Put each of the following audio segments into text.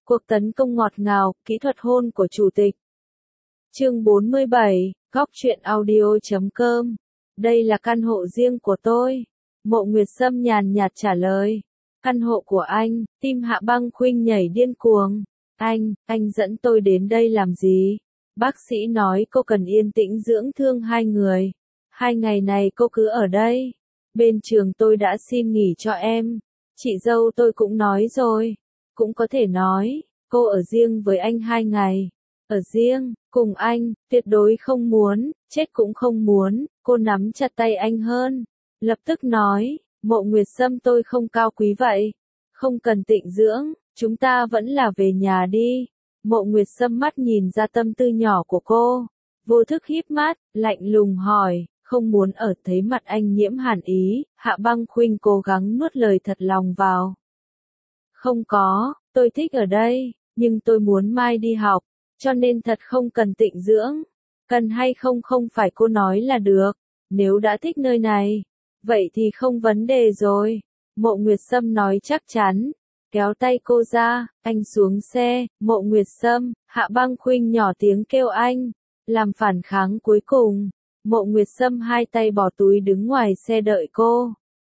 Cuộc tấn công ngọt ngào, kỹ thuật hôn của chủ tịch. Chương 47, Góc truyện audio.com. Đây là căn hộ riêng của tôi. Mộ Nguyệt Sâm nhàn nhạt trả lời. Căn hộ của anh, tim Hạ Băng Khuynh nhảy điên cuồng. Anh dẫn tôi đến đây làm gì? Bác sĩ nói cô cần yên tĩnh dưỡng thương hai người. 2 ngày này cô cứ ở đây. Bên trường tôi đã xin nghỉ cho em. Chị dâu tôi cũng nói rồi. Cũng có thể nói, cô ở riêng với anh 2 ngày. Ở riêng, cùng anh, tuyệt đối không muốn, chết cũng không muốn. Cô nắm chặt tay anh hơn. Lập tức nói, Mộ Nguyệt Sâm tôi không cao quý vậy. Không cần tịnh dưỡng, chúng ta vẫn là về nhà đi. Mộ Nguyệt Sâm mắt nhìn ra tâm tư nhỏ của cô. Vô thức híp mắt, lạnh lùng hỏi, không muốn ở. Thấy mặt anh nhiễm hàn ý, Hạ Băng Khuynh cố gắng nuốt lời thật lòng vào. Không có, tôi thích ở đây, nhưng tôi muốn mai đi học, cho nên thật không cần tịnh dưỡng. Cần hay không không phải cô nói là được, nếu đã thích nơi này, vậy thì không vấn đề rồi. Mộ Nguyệt Sâm nói chắc chắn, kéo tay cô ra, anh xuống xe. Mộ Nguyệt Sâm, Hạ Băng Khuynh nhỏ tiếng kêu anh, làm phản kháng cuối cùng. Mộ Nguyệt Sâm hai tay bỏ túi đứng ngoài xe đợi cô.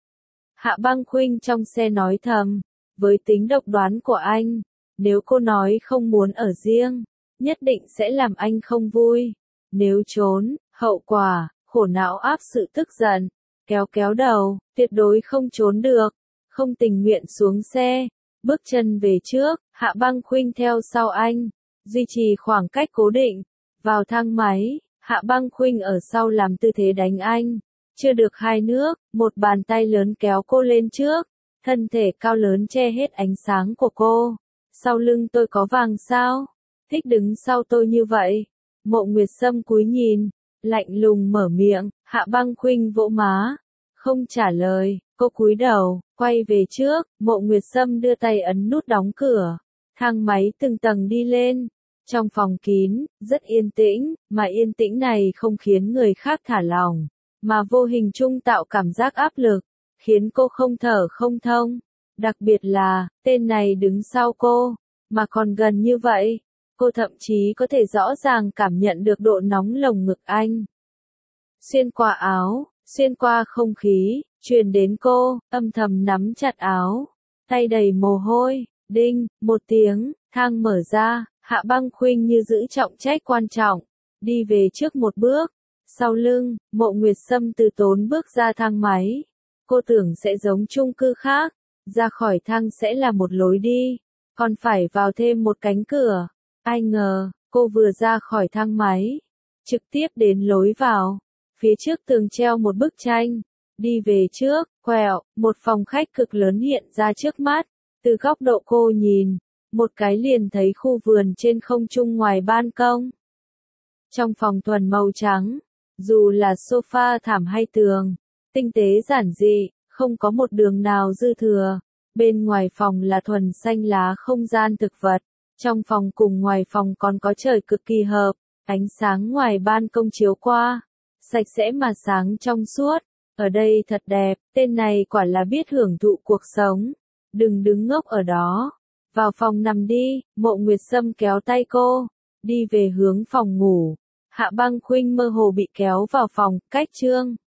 Hạ Băng Khuynh trong xe nói thầm, với tính độc đoán của anh, nếu cô nói không muốn ở riêng, nhất định sẽ làm anh không vui. Nếu trốn, hậu quả, khổ não áp sự tức giận, kéo đầu, tuyệt đối không trốn được. Không tình nguyện xuống xe, bước chân về trước, Hạ Băng Khuynh theo sau anh, duy trì khoảng cách cố định. Vào thang máy, Hạ Băng Khuynh ở sau làm tư thế đánh anh. Chưa được 2 nước, một bàn tay lớn kéo cô lên trước. Thân thể cao lớn che hết ánh sáng của cô. Sau lưng tôi có vàng sao? Thích đứng sau tôi như vậy. Mộ Nguyệt Sâm cúi nhìn, lạnh lùng mở miệng. Hạ Băng Khuynh vỗ má, không trả lời. Cô cúi đầu, quay về trước. Mộ Nguyệt Sâm đưa tay ấn nút đóng cửa. Thang máy từng tầng đi lên. Trong phòng kín, rất yên tĩnh, mà yên tĩnh này không khiến người khác thả lỏng, mà vô hình chung tạo cảm giác áp lực, khiến cô không thở không thông. Đặc biệt là, tên này đứng sau cô, mà còn gần như vậy. Cô thậm chí có thể rõ ràng cảm nhận được độ nóng lồng ngực anh. Xuyên qua áo, xuyên qua không khí, truyền đến cô, âm thầm nắm chặt áo, tay đầy mồ hôi. Đinh, một tiếng, thang mở ra. Hạ Băng Khuynh như giữ trọng trách quan trọng, đi về trước một bước. Sau lưng, Mộ Nguyệt Sâm từ tốn bước ra thang máy. Cô tưởng sẽ giống chung cư khác, ra khỏi thang sẽ là một lối đi, còn phải vào thêm một cánh cửa. Ai ngờ, cô vừa ra khỏi thang máy, trực tiếp đến lối vào. Phía trước tường treo một bức tranh. Đi về trước, quẹo, một phòng khách cực lớn hiện ra trước mắt. Từ góc độ cô nhìn, một cái liền thấy khu vườn trên không trung ngoài ban công. Trong phòng thuần màu trắng, dù là sofa thảm hay tường, tinh tế giản dị, không có một đường nào dư thừa. Bên ngoài phòng là thuần xanh lá không gian thực vật. Trong phòng cùng ngoài phòng còn có trời cực kỳ hợp, ánh sáng ngoài ban công chiếu qua, sạch sẽ mà sáng trong suốt. Ở đây thật đẹp, tên này quả là biết hưởng thụ cuộc sống. Đừng đứng ngốc ở đó. Vào phòng nằm đi. Mộ Nguyệt Sâm kéo tay cô, đi về hướng phòng ngủ. Hạ Băng Khuynh mơ hồ bị kéo vào phòng, cách chương.